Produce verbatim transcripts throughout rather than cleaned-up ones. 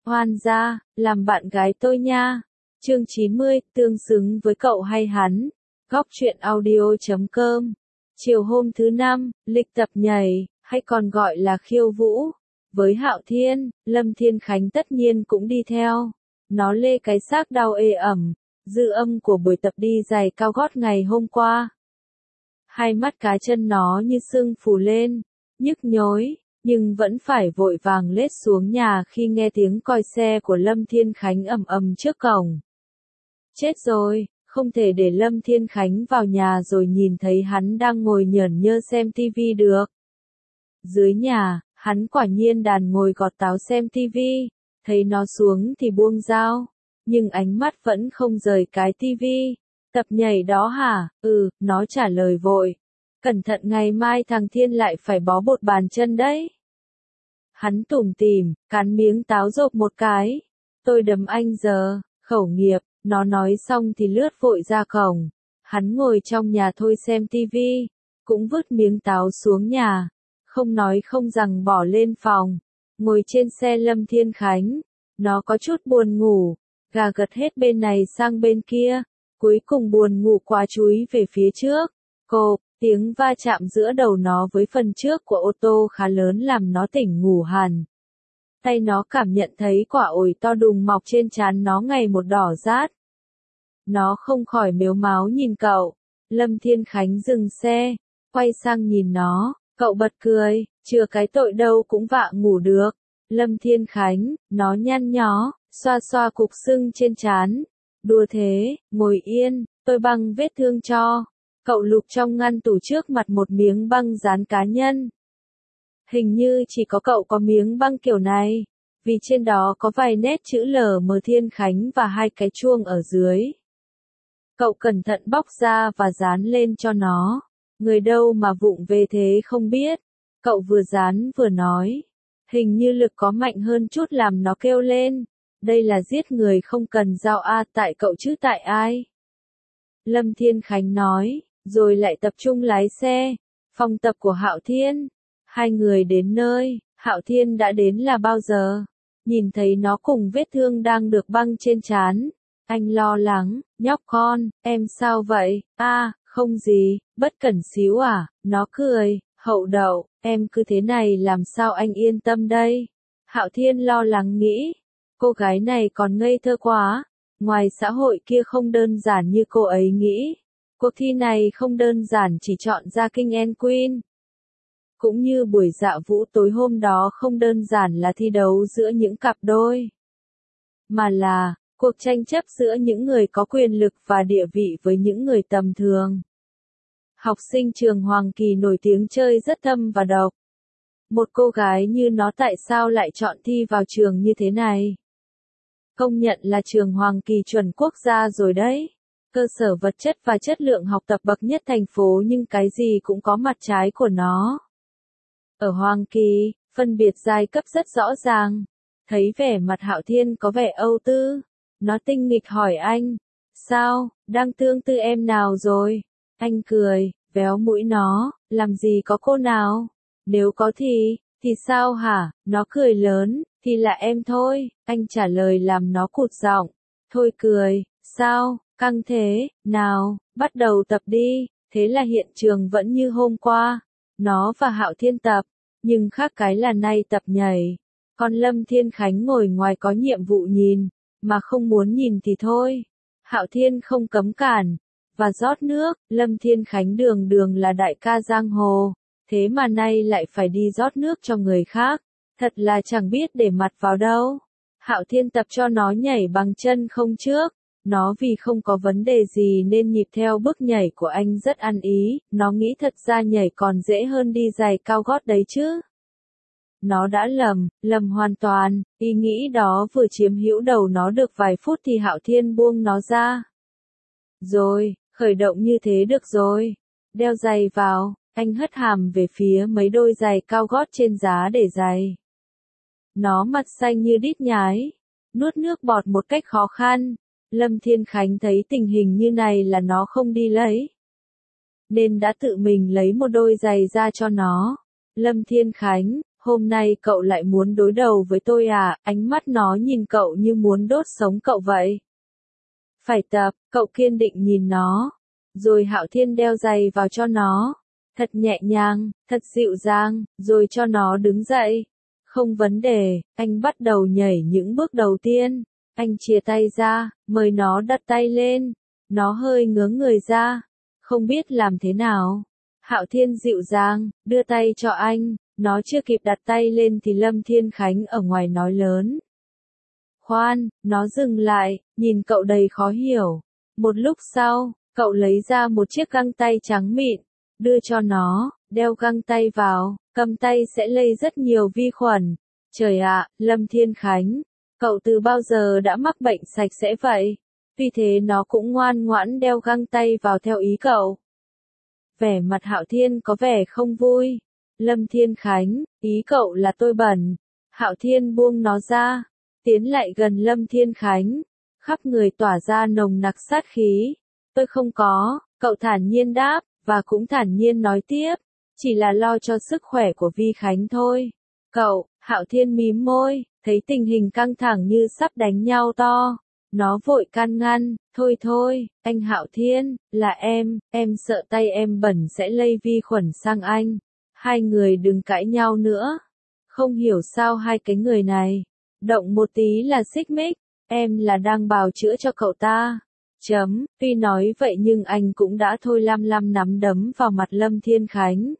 Hoan gia, làm bạn gái tôi nha. Chương chín mươi, tương xứng với cậu hay hắn. Góc truyện audio chấm com. Chiều hôm thứ năm, lịch tập nhảy, hay còn gọi là khiêu vũ. Với Hạo Thiên, Lâm Thiên Khánh tất nhiên cũng đi theo. Nó lê cái xác đau ê ẩm, dư âm của buổi tập đi giày cao gót ngày hôm qua. Hai mắt cá chân nó như sưng phù lên, nhức nhối, nhưng vẫn phải vội vàng lết xuống nhà khi nghe tiếng còi xe của Lâm Thiên Khánh ầm ầm trước cổng. Chết rồi, không thể để Lâm Thiên Khánh vào nhà rồi nhìn thấy hắn đang ngồi nhởn nhơ xem tivi được. Dưới nhà, hắn quả nhiên đàn ngồi gọt táo xem tivi, thấy nó xuống thì buông dao, nhưng ánh mắt vẫn không rời cái tivi. Tập nhảy đó hả? Ừ, nó trả lời vội. Cẩn thận ngày mai thằng Thiên lại phải bó bột bàn chân đấy. Hắn tủm tỉm, cắn miếng táo rộp một cái. Tôi đấm anh giờ, khẩu nghiệp, nó nói xong thì lướt vội ra cổng. Hắn ngồi trong nhà thôi xem tivi, cũng vứt miếng táo xuống nhà. Không nói không rằng bỏ lên phòng, ngồi trên xe Lâm Thiên Khánh. Nó có chút buồn ngủ, gà gật hết bên này sang bên kia. Cuối cùng buồn ngủ quá chúi về phía trước. Cộp, tiếng va chạm giữa đầu nó với phần trước của ô tô khá lớn làm nó tỉnh ngủ hẳn. Tay nó cảm nhận thấy quả ổi to đùng mọc trên trán nó ngày một đỏ rát. Nó không khỏi mếu máo nhìn cậu. Lâm Thiên Khánh dừng xe, quay sang nhìn nó, cậu bật cười, chưa cái tội đâu cũng vạ ngủ được. Lâm Thiên Khánh, nó nhăn nhó, xoa xoa cục sưng trên trán. Đùa thế, ngồi yên, tôi băng vết thương cho. Cậu lục trong ngăn tủ trước mặt một miếng băng dán cá nhân. Hình như chỉ có cậu có miếng băng kiểu này, vì trên đó có vài nét chữ L M Thiên Khánh và hai cái chuông ở dưới. Cậu cẩn thận bóc ra và dán lên cho nó. Người đâu mà vụng về thế không biết. Cậu vừa dán vừa nói. Hình như lực có mạnh hơn chút làm nó kêu lên. Đây là giết người không cần dao a, tại cậu chứ tại ai? Lâm Thiên Khánh nói, rồi lại tập trung lái xe. Phòng tập của Hạo Thiên. Hai người đến nơi, Hạo Thiên đã đến là bao giờ? Nhìn thấy nó cùng vết thương đang được băng trên trán. Anh lo lắng, nhóc con, em sao vậy? A, không gì, bất cẩn xíu à? Nó cười, hậu đậu, em cứ thế này làm sao anh yên tâm đây? Hạo Thiên lo lắng nghĩ. Cô gái này còn ngây thơ quá, ngoài xã hội kia không đơn giản như cô ấy nghĩ. Cuộc thi này không đơn giản chỉ chọn ra King and Queen. Cũng như buổi dạ vũ tối hôm đó không đơn giản là thi đấu giữa những cặp đôi. Mà là, cuộc tranh chấp giữa những người có quyền lực và địa vị với những người tầm thường. Học sinh trường Hoàng Kỳ nổi tiếng chơi rất thâm và độc. Một cô gái như nó tại sao lại chọn thi vào trường như thế này? Công nhận là trường Hoàng Kỳ chuẩn quốc gia rồi đấy. Cơ sở vật chất và chất lượng học tập bậc nhất thành phố nhưng cái gì cũng có mặt trái của nó. Ở Hoàng Kỳ, phân biệt giai cấp rất rõ ràng. Thấy vẻ mặt Hạo Thiên có vẻ âu tư. Nó tinh nghịch hỏi anh. Sao, đang tương tư em nào rồi? Anh cười, véo mũi nó, làm gì có cô nào? Nếu có thì, thì sao hả? Nó cười lớn, thì là em thôi. Anh trả lời làm nó cụt giọng. Thôi cười, sao, căng thế, nào, bắt đầu tập đi. Thế là hiện trường vẫn như hôm qua. Nó và Hạo Thiên tập, nhưng khác cái là nay tập nhảy. Còn Lâm Thiên Khánh ngồi ngoài có nhiệm vụ nhìn, mà không muốn nhìn thì thôi. Hạo Thiên không cấm cản, và rót nước. Lâm Thiên Khánh đường đường là đại ca giang hồ, thế mà nay lại phải đi rót nước cho người khác. Thật là chẳng biết để mặt vào đâu. Hạo Thiên tập cho nó nhảy bằng chân không trước. Nó vì không có vấn đề gì nên nhịp theo bước nhảy của anh rất ăn ý. Nó nghĩ thật ra nhảy còn dễ hơn đi giày cao gót đấy chứ. Nó đã lầm, lầm hoàn toàn. Ý nghĩ đó vừa chiếm hữu đầu nó được vài phút thì Hạo Thiên buông nó ra. Rồi, khởi động như thế được rồi. Đeo giày vào. Anh hất hàm về phía mấy đôi giày cao gót trên giá để giày. Nó mặt xanh như đít nhái, nuốt nước bọt một cách khó khăn. Lâm Thiên Khánh thấy tình hình như này là nó không đi lấy, nên đã tự mình lấy một đôi giày ra cho nó. Lâm Thiên Khánh, Hôm nay cậu lại muốn đối đầu với tôi à, ánh mắt nó nhìn cậu như muốn đốt sống cậu vậy. Phải tập, cậu kiên định nhìn nó. Rồi Hạo Thiên đeo giày vào cho nó. Thật nhẹ nhàng, thật dịu dàng, rồi cho nó đứng dậy. Không vấn đề, anh bắt đầu nhảy những bước đầu tiên. Anh chia tay ra, mời nó đặt tay lên. Nó hơi ngớ người ra, không biết làm thế nào. Hạo Thiên dịu dàng, đưa tay cho anh. Nó chưa kịp đặt tay lên thì Lâm Thiên Khánh ở ngoài nói lớn. Khoan, nó dừng lại, nhìn cậu đầy khó hiểu. Một lúc sau, cậu lấy ra một chiếc găng tay trắng mịn, đưa cho nó, đeo găng tay vào, cầm tay sẽ lây rất nhiều vi khuẩn. Trời ạ, Lâm Thiên Khánh, cậu từ bao giờ đã mắc bệnh sạch sẽ vậy? Vì thế nó cũng ngoan ngoãn đeo găng tay vào theo ý cậu. Vẻ mặt Hạo Thiên có vẻ không vui. Lâm Thiên Khánh, ý cậu là tôi bẩn. Hạo Thiên buông nó ra, tiến lại gần Lâm Thiên Khánh, khắp người tỏa ra nồng nặc sát khí. Tôi không có, cậu thản nhiên đáp, và cũng thản nhiên nói tiếp, chỉ là lo cho sức khỏe của Vi Khánh thôi. Cậu, Hạo Thiên mím môi, thấy tình hình căng thẳng như sắp đánh nhau to. Nó vội can ngăn, thôi thôi, anh Hạo Thiên, là em, em sợ tay em bẩn sẽ lây vi khuẩn sang anh. Hai người đừng cãi nhau nữa. Không hiểu sao hai cái người này, động một tí là xích mích, em là đang bào chữa cho cậu ta. Chấm, tuy nói vậy nhưng anh cũng đã thôi lam lam nắm đấm vào mặt Lâm Thiên Khánh.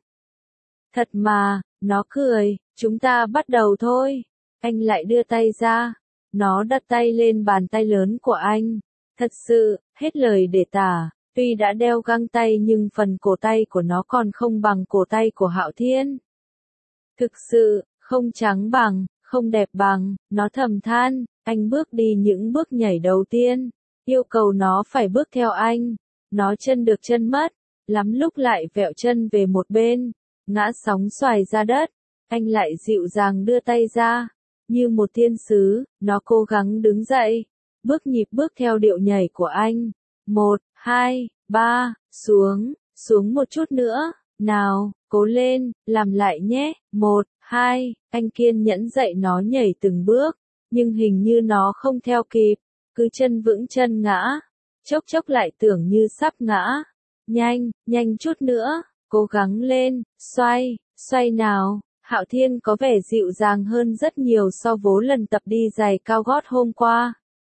Thật mà, nó cười, chúng ta bắt đầu thôi. Anh lại đưa tay ra, nó đặt tay lên bàn tay lớn của anh. Thật sự, hết lời để tả, tuy đã đeo găng tay nhưng phần cổ tay của nó còn không bằng cổ tay của Hạo Thiên. Thực sự, không trắng bằng, không đẹp bằng, nó thầm than, anh bước đi những bước nhảy đầu tiên, yêu cầu nó phải bước theo anh. Nó chân được chân mất, lắm lúc lại vẹo chân về một bên, ngã sóng xoài ra đất. Anh lại dịu dàng đưa tay ra, như một thiên sứ, nó cố gắng đứng dậy, bước nhịp bước theo điệu nhảy của anh. Một, hai, ba, xuống, xuống một chút nữa, nào, cố lên, làm lại nhé. Một, hai, anh kiên nhẫn dạy nó nhảy từng bước, nhưng hình như nó không theo kịp, cứ chân vững chân ngã, chốc chốc lại tưởng như sắp ngã. Nhanh, nhanh chút nữa, cố gắng lên, xoay, xoay nào. Hạo Thiên có vẻ dịu dàng hơn rất nhiều so với lần tập đi giày cao gót hôm qua.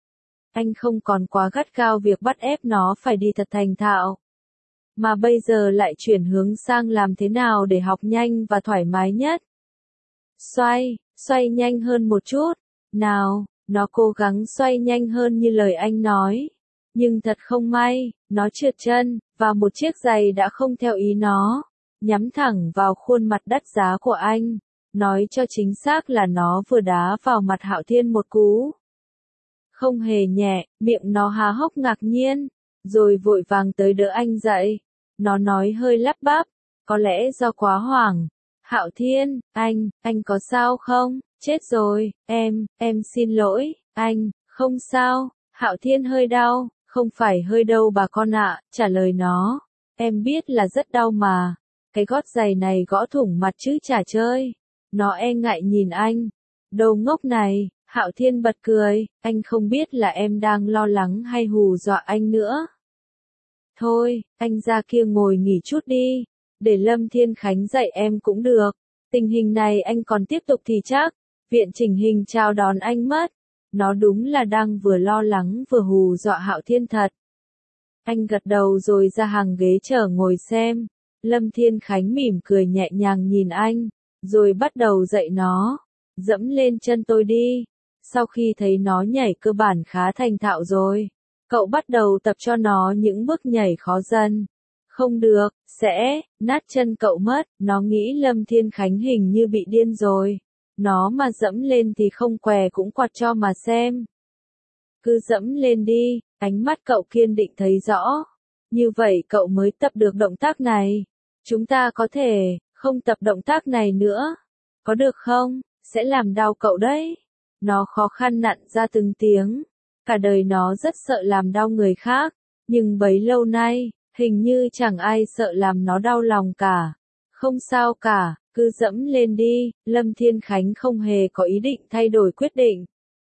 Anh không còn quá gắt gao việc bắt ép nó phải đi thật thành thạo, mà bây giờ lại chuyển hướng sang làm thế nào để học nhanh và thoải mái nhất. Xoay, xoay nhanh hơn một chút, nào, nó cố gắng xoay nhanh hơn như lời anh nói. Nhưng thật không may, nó trượt chân, và một chiếc giày đã không theo ý nó, nhắm thẳng vào khuôn mặt đắt giá của anh. Nói cho chính xác là nó vừa đá vào mặt Hạo Thiên một cú. Không hề nhẹ, miệng nó há hốc ngạc nhiên, rồi vội vàng tới đỡ anh dậy. Nó nói hơi lắp bắp, có lẽ do quá hoảng. Hạo Thiên, anh, anh có sao không? Chết rồi, em, em xin lỗi, anh, không sao. Hạo Thiên hơi đau, không phải hơi đâu bà con ạ, trả lời nó. Em biết là rất đau mà, cái gót giày này gõ thủng mặt chứ chả chơi. Nó e ngại nhìn anh. Đồ ngốc này, Hạo Thiên bật cười, anh không biết là em đang lo lắng hay hù dọa anh nữa. Thôi, anh ra kia ngồi nghỉ chút đi, để Lâm Thiên Khánh dạy em cũng được. Tình hình này anh còn tiếp tục thì chắc, viện chỉnh hình chào đón anh mất. Nó đúng là đang vừa lo lắng vừa hù dọa Hạo Thiên thật. Anh gật đầu rồi ra hàng ghế chờ ngồi xem. Lâm Thiên Khánh mỉm cười nhẹ nhàng nhìn anh, rồi bắt đầu dạy nó. Dẫm lên chân tôi đi. Sau khi thấy nó nhảy cơ bản khá thành thạo rồi, cậu bắt đầu tập cho nó những bước nhảy khó dần. Không được, sẽ nát chân cậu mất. Nó nghĩ Lâm Thiên Khánh hình như bị điên rồi. Nó mà dẫm lên thì không què cũng quạt cho mà xem. Cứ dẫm lên đi, ánh mắt cậu kiên định thấy rõ. Như vậy cậu mới tập được động tác này. Chúng ta có thể không tập động tác này nữa. Có được không? Sẽ làm đau cậu đấy. Nó khó khăn nặn ra từng tiếng. Cả đời nó rất sợ làm đau người khác. Nhưng bấy lâu nay, hình như chẳng ai sợ làm nó đau lòng cả. Không sao cả, cứ dẫm lên đi, Lâm Thiên Khánh không hề có ý định thay đổi quyết định.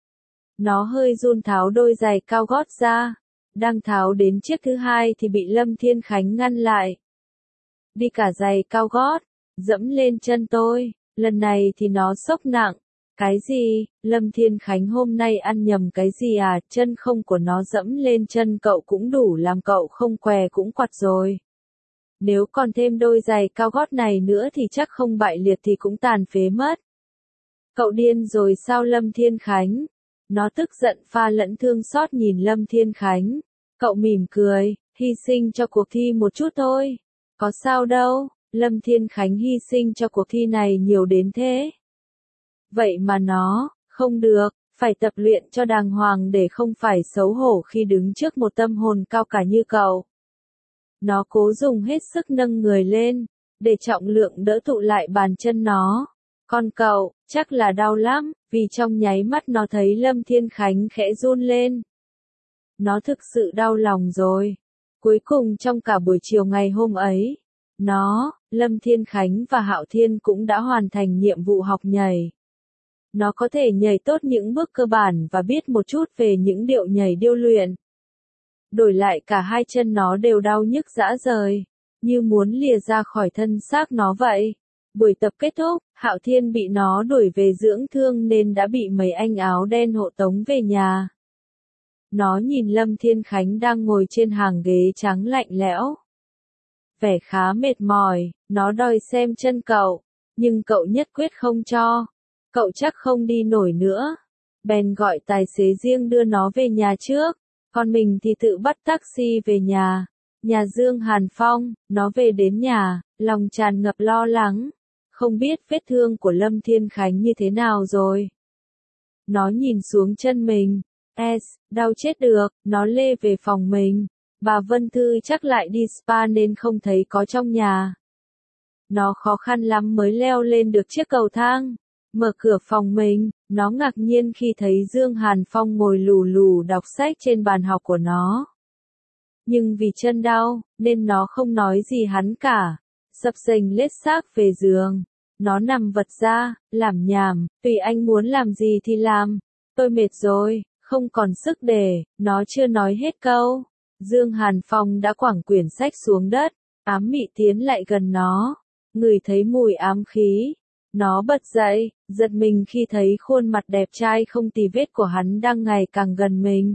Nó hơi run tháo đôi giày cao gót ra, đang tháo đến chiếc thứ hai thì bị Lâm Thiên Khánh ngăn lại. Đi cả giày cao gót, dẫm lên chân tôi, lần này thì nó sốc nặng. Cái gì, Lâm Thiên Khánh hôm nay ăn nhầm cái gì à, chân không của nó dẫm lên chân cậu cũng đủ làm cậu không què cũng quặt rồi. Nếu còn thêm đôi giày cao gót này nữa thì chắc không bại liệt thì cũng tàn phế mất. Cậu điên rồi sao Lâm Thiên Khánh? Nó tức giận pha lẫn thương xót nhìn Lâm Thiên Khánh. Cậu mỉm cười, hy sinh cho cuộc thi một chút thôi. Có sao đâu, Lâm Thiên Khánh hy sinh cho cuộc thi này nhiều đến thế. Vậy mà nó, không được, phải tập luyện cho đàng hoàng để không phải xấu hổ khi đứng trước một tâm hồn cao cả như cậu. Nó cố dùng hết sức nâng người lên, để trọng lượng đỡ tụ lại bàn chân nó. Còn cậu, chắc là đau lắm, vì trong nháy mắt nó thấy Lâm Thiên Khánh khẽ run lên. Nó thực sự đau lòng rồi. Cuối cùng trong cả buổi chiều ngày hôm ấy, nó, Lâm Thiên Khánh và Hạo Thiên cũng đã hoàn thành nhiệm vụ học nhảy. Nó có thể nhảy tốt những bước cơ bản và biết một chút về những điệu nhảy điêu luyện. Đổi lại cả hai chân nó đều đau nhức rã rời, như muốn lìa ra khỏi thân xác nó vậy. Buổi tập kết thúc, Hạo Thiên bị nó đuổi về dưỡng thương nên đã bị mấy anh áo đen hộ tống về nhà. Nó nhìn Lâm Thiên Khánh đang ngồi trên hàng ghế trắng lạnh lẽo. Vẻ khá mệt mỏi, nó đòi xem chân cậu, nhưng cậu nhất quyết không cho. Cậu chắc không đi nổi nữa. Bèn gọi tài xế riêng đưa nó về nhà trước, còn mình thì tự bắt taxi về nhà. Nhà Dương Hàn Phong, nó về đến nhà, lòng tràn ngập lo lắng. Không biết vết thương của Lâm Thiên Khánh như thế nào rồi. Nó nhìn xuống chân mình. S, đau chết được, nó lê về phòng mình. Bà Vân Thư chắc lại đi spa nên không thấy có trong nhà. Nó khó khăn lắm mới leo lên được chiếc cầu thang. Mở cửa phòng mình, nó ngạc nhiên khi thấy Dương Hàn Phong ngồi lù lù đọc sách trên bàn học của nó. Nhưng vì chân đau, nên nó không nói gì hắn cả. Sập sình lết xác về giường. Nó nằm vật ra, làm nhảm, tùy anh muốn làm gì thì làm. Tôi mệt rồi, không còn sức để, nó chưa nói hết câu. Dương Hàn Phong đã quẳng quyển sách xuống đất, ám mị tiến lại gần nó. Ngửi thấy mùi ám khí. Nó bật dậy, giật mình khi thấy khuôn mặt đẹp trai không tì vết của hắn đang ngày càng gần mình.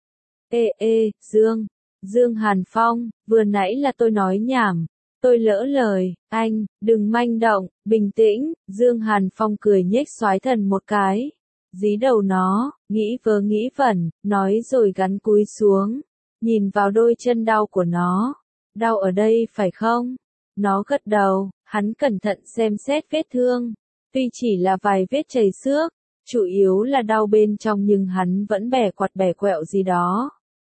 Ê ê, Dương, Dương Hàn Phong, vừa nãy là tôi nói nhảm, tôi lỡ lời, anh, đừng manh động, bình tĩnh, Dương Hàn Phong cười nhếch xoái thần một cái. Dí đầu nó, nghĩ vớ nghĩ vẩn, nói rồi gắn cúi xuống, nhìn vào đôi chân đau của nó. Đau ở đây phải không? Nó gật đầu, hắn cẩn thận xem xét vết thương. Tuy chỉ là vài vết chảy xước, chủ yếu là đau bên trong nhưng hắn vẫn bẻ quặt bẻ quẹo gì đó.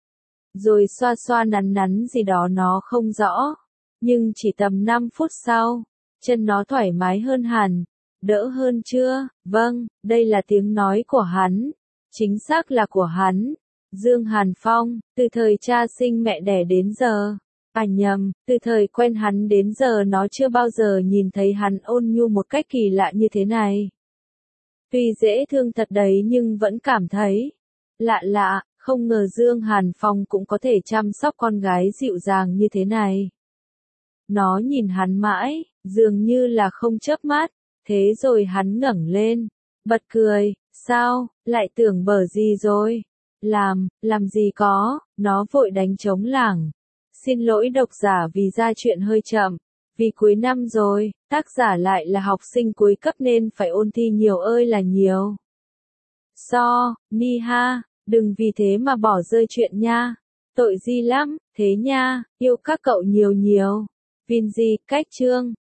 Rồi xoa xoa nắn nắn gì đó nó không rõ. Nhưng chỉ tầm năm phút sau, chân nó thoải mái hơn hẳn. Đỡ hơn chưa? Vâng, đây là tiếng nói của hắn. Chính xác là của hắn. Dương Hàn Phong, từ thời cha sinh mẹ đẻ đến giờ. À nhầm, từ thời quen hắn đến giờ nó chưa bao giờ nhìn thấy hắn ôn nhu một cách kỳ lạ như thế này. Tuy dễ thương thật đấy nhưng vẫn cảm thấy lạ lạ, không ngờ Dương Hàn Phong cũng có thể chăm sóc con gái dịu dàng như thế này. Nó nhìn hắn mãi, dường như là không chớp mắt, thế rồi hắn ngẩng lên, bật cười, sao, lại tưởng bở gì rồi? Làm, làm gì có, nó vội đánh trống lảng. Xin lỗi độc giả vì ra chuyện hơi chậm, vì cuối năm rồi, tác giả lại là học sinh cuối cấp nên phải ôn thi nhiều ơi là nhiều. So, Ni ha, đừng vì thế mà bỏ rơi chuyện nha. Tội gì lắm, thế nha, yêu các cậu nhiều nhiều. Vinzy, cách chương.